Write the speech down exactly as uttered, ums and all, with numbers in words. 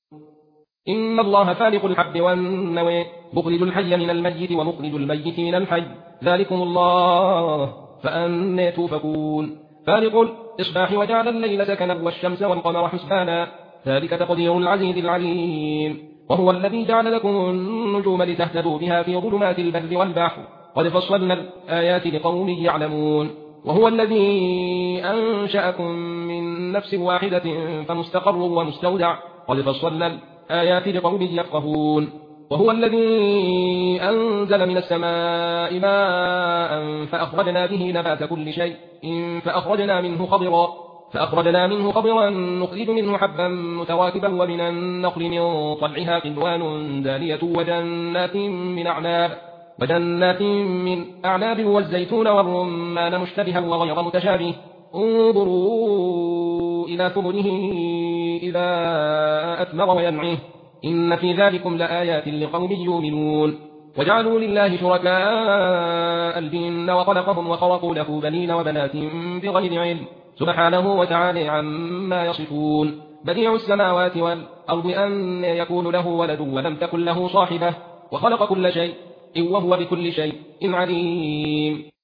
إن الله فالق الحب والنوى مخرج الحي من الميت ومخرج الميت من الحي ذلكم الله فأنى توفكون فالق الإصباح وجعل الليل سكنا والشمس والقمر حسبانا ذلك تقدير العزيز العليم وهو الذي جعل لكم النجوم لتهتدوا بها في ظلمات البر والبحر قد فصلنا الآيات لقوم يعلمون وهو الذي أنشأكم من نفس واحدة فمستقر ومستودع قد فصلنا الآيات لقوم يفقهون وهو الذي أنزل من السماء ماء فأخرجنا به نبات كل شيء فأخرجنا منه خضرا فأخرجنا منه خضرا نخرج منه حبا متواكبا ومن النخل من طلعها قنوان دانية وجنات من أعناب وجنات من أعناب والزيتون والرمان مشتبها وغير متشابه انظروا إلى ثمره إذا أثمر وينعه إن في ذلكم لآيات لقوم يؤمنون وجعلوا لله شركاء الجن وخلقهم وخرقوا له بنين وبنات بغير علم سبحانه وتعالى عما يصفون بديع السماوات والأرض أن يكون له ولد ولم تكن له صاحبة وخلق كل شيء وهو بكل شيء عليم